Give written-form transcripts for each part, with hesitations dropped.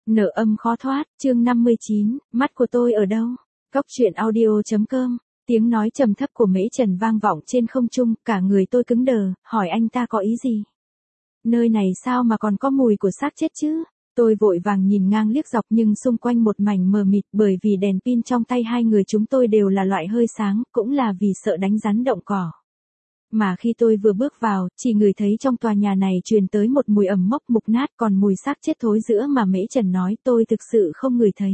Nợ âm khó thoát, chương 59, mắt của tôi ở đâu? Cóc truyện audio.com. Tiếng nói trầm thấp của Mễ Trần vang vọng trên không trung, cả người tôi cứng đờ, hỏi anh ta có ý gì? Nơi này sao mà còn có mùi của xác chết chứ? Tôi vội vàng nhìn ngang liếc dọc nhưng xung quanh một mảnh mờ mịt, bởi vì đèn pin trong tay hai người chúng tôi đều là loại hơi sáng, cũng là vì sợ đánh rắn động cỏ. Mà khi tôi vừa bước vào, chỉ ngửi thấy trong tòa nhà này truyền tới một mùi ẩm mốc mục nát, còn mùi xác chết thối rữa mà Mễ Trần nói tôi thực sự không ngửi thấy.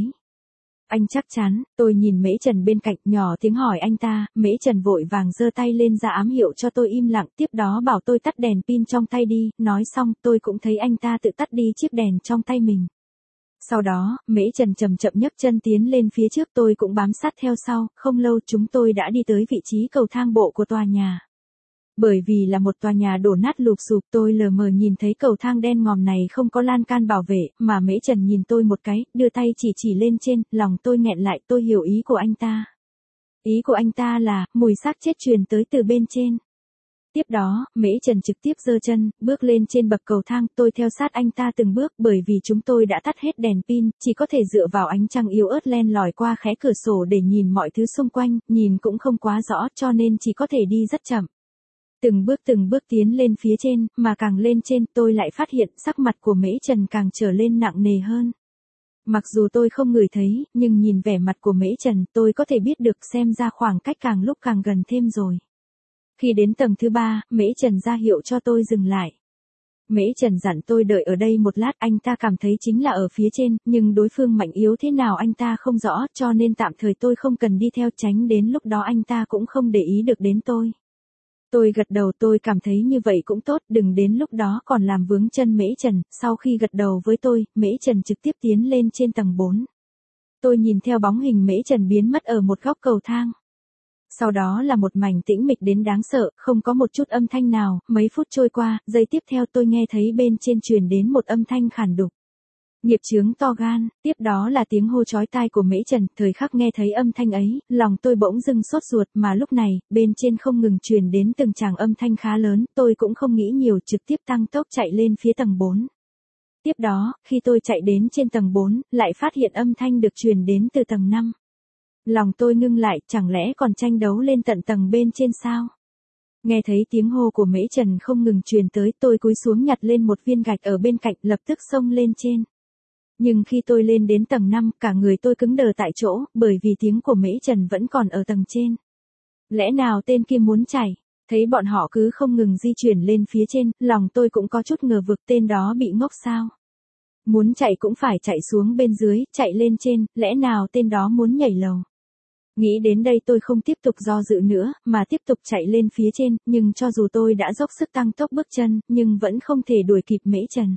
Anh chắc chắn? Tôi nhìn Mễ Trần bên cạnh, nhỏ tiếng hỏi anh ta. Mễ Trần vội vàng giơ tay lên ra ám hiệu cho tôi im lặng, tiếp đó bảo tôi tắt đèn pin trong tay đi. Nói xong tôi cũng thấy anh ta tự tắt đi chiếc đèn trong tay mình. Sau đó, Mễ Trần chậm chậm nhấc chân tiến lên phía trước, tôi cũng bám sát theo sau. Không lâu chúng tôi đã đi tới vị trí cầu thang bộ của tòa nhà. Bởi vì là một tòa nhà đổ nát lụp xụp, tôi lờ mờ nhìn thấy cầu thang đen ngòm này không có lan can bảo vệ, mà Mễ Trần nhìn tôi một cái, đưa tay chỉ lên trên, lòng tôi nghẹn lại, tôi hiểu ý của anh ta. Ý của anh ta là, mùi xác chết truyền tới từ bên trên. Tiếp đó, Mễ Trần trực tiếp giơ chân, bước lên trên bậc cầu thang, tôi theo sát anh ta từng bước, bởi vì chúng tôi đã tắt hết đèn pin, chỉ có thể dựa vào ánh trăng yếu ớt len lỏi qua khẽ cửa sổ để nhìn mọi thứ xung quanh, nhìn cũng không quá rõ cho nên chỉ có thể đi rất chậm. Từng bước tiến lên phía trên, mà càng lên trên tôi lại phát hiện sắc mặt của Mễ Trần càng trở lên nặng nề hơn. Mặc dù tôi không ngửi thấy, nhưng nhìn vẻ mặt của Mễ Trần tôi có thể biết được xem ra khoảng cách càng lúc càng gần thêm rồi. Khi đến tầng thứ 3, Mễ Trần ra hiệu cho tôi dừng lại. Mễ Trần dặn tôi đợi ở đây một lát, anh ta cảm thấy chính là ở phía trên, nhưng đối phương mạnh yếu thế nào anh ta không rõ, cho nên tạm thời tôi không cần đi theo, tránh đến lúc đó anh ta cũng không để ý được đến tôi. Tôi gật đầu, tôi cảm thấy như vậy cũng tốt, đừng đến lúc đó còn làm vướng chân Mễ Trần. Sau khi gật đầu với tôi, Mễ Trần trực tiếp tiến lên trên tầng 4. Tôi nhìn theo bóng hình Mễ Trần biến mất ở một góc cầu thang. Sau đó là một mảnh tĩnh mịch đến đáng sợ, không có một chút âm thanh nào. Mấy phút trôi qua, giây tiếp theo tôi nghe thấy bên trên truyền đến một âm thanh khàn đục. Nghiệp chướng to gan, tiếp đó là tiếng hô chói tai của Mễ Trần. Thời khắc nghe thấy âm thanh ấy, lòng tôi bỗng dưng sốt ruột, mà lúc này, bên trên không ngừng truyền đến từng tràng âm thanh khá lớn, tôi cũng không nghĩ nhiều, trực tiếp tăng tốc chạy lên phía tầng 4. Tiếp đó, khi tôi chạy đến trên tầng 4, lại phát hiện âm thanh được truyền đến từ tầng 5. Lòng tôi ngưng lại, chẳng lẽ còn tranh đấu lên tận tầng bên trên sao? Nghe thấy tiếng hô của Mễ Trần không ngừng truyền tới, tôi cúi xuống nhặt lên một viên gạch ở bên cạnh, lập tức xông lên trên. Nhưng khi tôi lên đến tầng 5, cả người tôi cứng đờ tại chỗ, bởi vì tiếng của Mễ Trần vẫn còn ở tầng trên. Lẽ nào tên kia muốn chạy? Thấy bọn họ cứ không ngừng di chuyển lên phía trên, lòng tôi cũng có chút ngờ vực, tên đó bị ngốc sao? Muốn chạy cũng phải chạy xuống bên dưới, chạy lên trên, lẽ nào tên đó muốn nhảy lầu? Nghĩ đến đây tôi không tiếp tục do dự nữa, mà tiếp tục chạy lên phía trên, nhưng cho dù tôi đã dốc sức tăng tốc bước chân, nhưng vẫn không thể đuổi kịp Mễ Trần.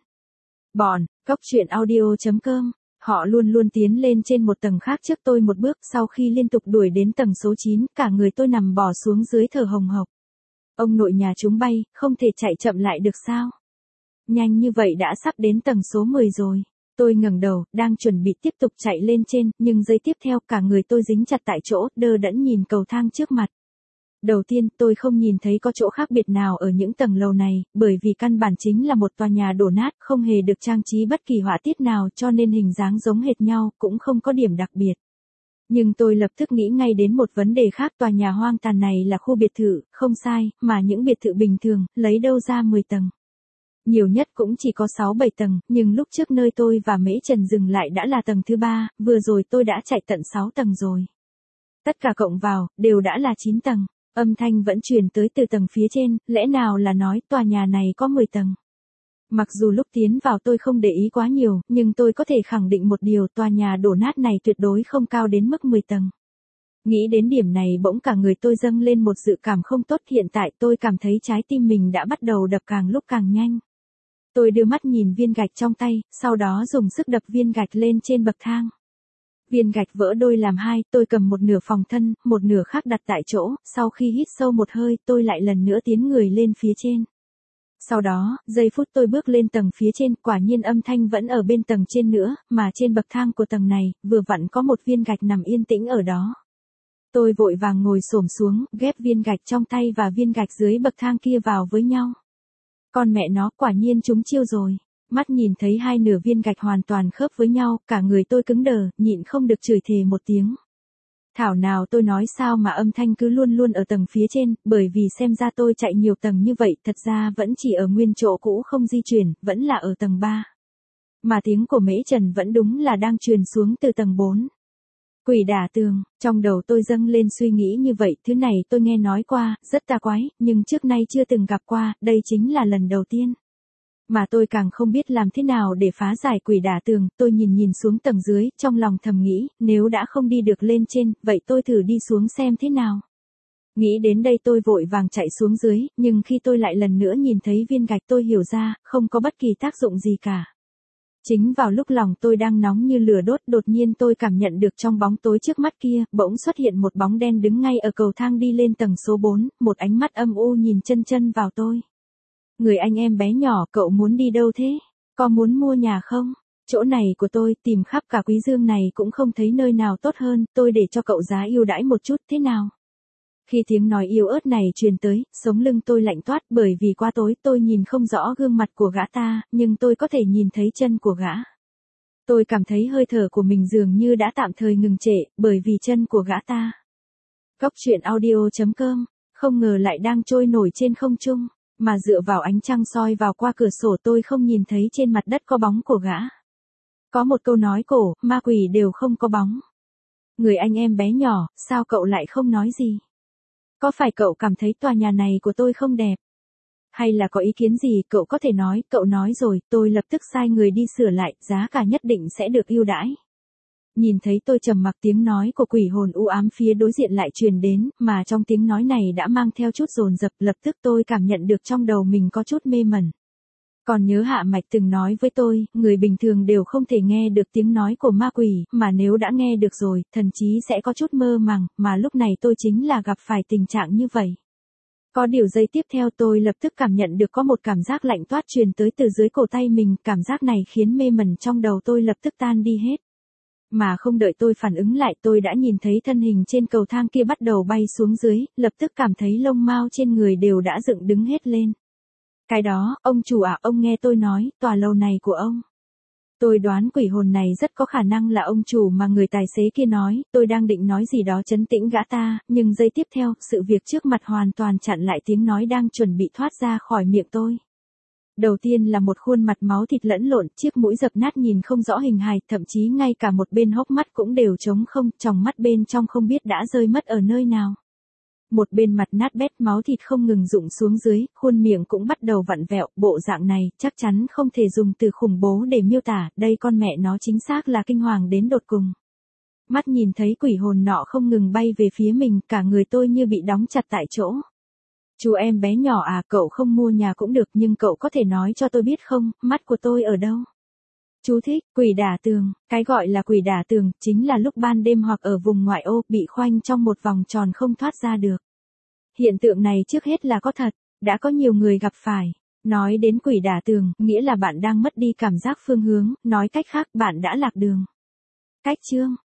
Cóc truyện audio.com. Họ luôn luôn tiến lên trên một tầng khác trước tôi một bước, sau khi liên tục đuổi đến tầng số 9, cả người tôi nằm bò xuống dưới thở hồng hộc. Ông nội nhà chúng bay, không thể chạy chậm lại được sao? Nhanh như vậy đã sắp đến tầng số 10 rồi. Tôi ngẩng đầu, đang chuẩn bị tiếp tục chạy lên trên, nhưng giây tiếp theo cả người tôi dính chặt tại chỗ, đờ đẫn nhìn cầu thang trước mặt. Đầu tiên, tôi không nhìn thấy có chỗ khác biệt nào ở những tầng lầu này, bởi vì căn bản chính là một tòa nhà đổ nát, không hề được trang trí bất kỳ họa tiết nào, cho nên hình dáng giống hệt nhau, cũng không có điểm đặc biệt. Nhưng tôi lập tức nghĩ ngay đến một vấn đề khác, tòa nhà hoang tàn này là khu biệt thự, không sai, mà những biệt thự bình thường, lấy đâu ra 10 tầng. Nhiều nhất cũng chỉ có 6-7 tầng, nhưng lúc trước nơi tôi và Mễ Trần dừng lại đã là tầng thứ 3, vừa rồi tôi đã chạy tận 6 tầng rồi. Tất cả cộng vào, đều đã là 9 tầng. Âm thanh vẫn truyền tới từ tầng phía trên, lẽ nào là nói tòa nhà này có 10 tầng. Mặc dù lúc tiến vào tôi không để ý quá nhiều, nhưng tôi có thể khẳng định một điều, tòa nhà đổ nát này tuyệt đối không cao đến mức 10 tầng. Nghĩ đến điểm này bỗng cả người tôi dâng lên một dự cảm không tốt, hiện tại tôi cảm thấy trái tim mình đã bắt đầu đập càng lúc càng nhanh. Tôi đưa mắt nhìn viên gạch trong tay, sau đó dùng sức đập viên gạch lên trên bậc thang. Viên gạch vỡ đôi làm hai, tôi cầm một nửa phòng thân, một nửa khác đặt tại chỗ, sau khi hít sâu một hơi, tôi lại lần nữa tiến người lên phía trên. Sau đó, giây phút tôi bước lên tầng phía trên, quả nhiên âm thanh vẫn ở bên tầng trên nữa, mà trên bậc thang của tầng này, vừa vặn có một viên gạch nằm yên tĩnh ở đó. Tôi vội vàng ngồi xổm xuống, ghép viên gạch trong tay và viên gạch dưới bậc thang kia vào với nhau. Con mẹ nó, quả nhiên chúng chiêu rồi. Mắt nhìn thấy hai nửa viên gạch hoàn toàn khớp với nhau, cả người tôi cứng đờ, nhịn không được chửi thề một tiếng. Thảo nào tôi nói sao mà âm thanh cứ luôn luôn ở tầng phía trên, bởi vì xem ra tôi chạy nhiều tầng như vậy, thật ra vẫn chỉ ở nguyên chỗ cũ không di chuyển, vẫn là ở tầng 3. Mà tiếng của Mễ Trần vẫn đúng là đang truyền xuống từ tầng 4. Quỷ đả tường, trong đầu tôi dâng lên suy nghĩ như vậy, thứ này tôi nghe nói qua, rất tà quái, nhưng trước nay chưa từng gặp qua, đây chính là lần đầu tiên. Mà tôi càng không biết làm thế nào để phá giải quỷ đả tường, tôi nhìn xuống tầng dưới, trong lòng thầm nghĩ, nếu đã không đi được lên trên, vậy tôi thử đi xuống xem thế nào. Nghĩ đến đây tôi vội vàng chạy xuống dưới, nhưng khi tôi lại lần nữa nhìn thấy viên gạch tôi hiểu ra, không có bất kỳ tác dụng gì cả. Chính vào lúc lòng tôi đang nóng như lửa đốt, đột nhiên tôi cảm nhận được trong bóng tối trước mắt kia, bỗng xuất hiện một bóng đen đứng ngay ở cầu thang đi lên tầng số 4, một ánh mắt âm u nhìn chân vào tôi. Người anh em bé nhỏ, cậu muốn đi đâu thế? Có muốn mua nhà không? Chỗ này của tôi, tìm khắp cả Quý Dương này cũng không thấy nơi nào tốt hơn, tôi để cho cậu giá ưu đãi một chút thế nào? Khi tiếng nói yếu ớt này truyền tới, sống lưng tôi lạnh toát, bởi vì quá tối tôi nhìn không rõ gương mặt của gã ta, nhưng tôi có thể nhìn thấy chân của gã. Tôi cảm thấy hơi thở của mình dường như đã tạm thời ngừng trệ, bởi vì chân của gã ta. Góc truyện audio.com, không ngờ lại đang trôi nổi trên không trung, mà dựa vào ánh trăng soi vào qua cửa sổ tôi không nhìn thấy trên mặt đất có bóng của gã. Có một câu nói cổ, ma quỷ đều không có bóng. Người anh em bé nhỏ, sao cậu lại không nói gì? Có phải cậu cảm thấy tòa nhà này của tôi không đẹp? Hay là có ý kiến gì cậu có thể nói, cậu nói rồi, tôi lập tức sai người đi sửa lại, giá cả nhất định sẽ được ưu đãi. Nhìn thấy tôi trầm mặc, tiếng nói của quỷ hồn u ám phía đối diện lại truyền đến, mà trong tiếng nói này đã mang theo chút dồn dập, lập tức tôi cảm nhận được trong đầu mình có chút mê mẩn. Còn nhớ Hạ Mạch từng nói với tôi, người bình thường đều không thể nghe được tiếng nói của ma quỷ, mà nếu đã nghe được rồi, thần trí sẽ có chút mơ màng, mà lúc này tôi chính là gặp phải tình trạng như vậy. Có điều giây tiếp theo tôi lập tức cảm nhận được có một cảm giác lạnh toát truyền tới từ dưới cổ tay mình, cảm giác này khiến mê mẩn trong đầu tôi lập tức tan đi hết. Mà không đợi tôi phản ứng lại, tôi đã nhìn thấy thân hình trên cầu thang kia bắt đầu bay xuống dưới, lập tức cảm thấy lông mao trên người đều đã dựng đứng hết lên. Cái đó, ông chủ à, ông nghe tôi nói, tòa lầu này của ông. Tôi đoán quỷ hồn này rất có khả năng là ông chủ mà người tài xế kia nói, tôi đang định nói gì đó trấn tĩnh gã ta, nhưng giây tiếp theo, sự việc trước mặt hoàn toàn chặn lại tiếng nói đang chuẩn bị thoát ra khỏi miệng tôi. Đầu tiên là một khuôn mặt máu thịt lẫn lộn, chiếc mũi dập nát nhìn không rõ hình hài, thậm chí ngay cả một bên hốc mắt cũng đều trống không, tròng mắt bên trong không biết đã rơi mất ở nơi nào. Một bên mặt nát bét, máu thịt không ngừng rụng xuống dưới, khuôn miệng cũng bắt đầu vặn vẹo, bộ dạng này chắc chắn không thể dùng từ khủng bố để miêu tả, đây con mẹ nó chính xác là kinh hoàng đến đột cùng. Mắt nhìn thấy quỷ hồn nọ không ngừng bay về phía mình, cả người tôi như bị đóng chặt tại chỗ. Chú em bé nhỏ à, cậu không mua nhà cũng được, nhưng cậu có thể nói cho tôi biết không, mắt của tôi ở đâu? Chú thích, quỷ đả tường, cái gọi là quỷ đả tường, chính là lúc ban đêm hoặc ở vùng ngoại ô, bị khoanh trong một vòng tròn không thoát ra được. Hiện tượng này trước hết là có thật, đã có nhiều người gặp phải. Nói đến quỷ đả tường, nghĩa là bạn đang mất đi cảm giác phương hướng, nói cách khác bạn đã lạc đường. Cách chương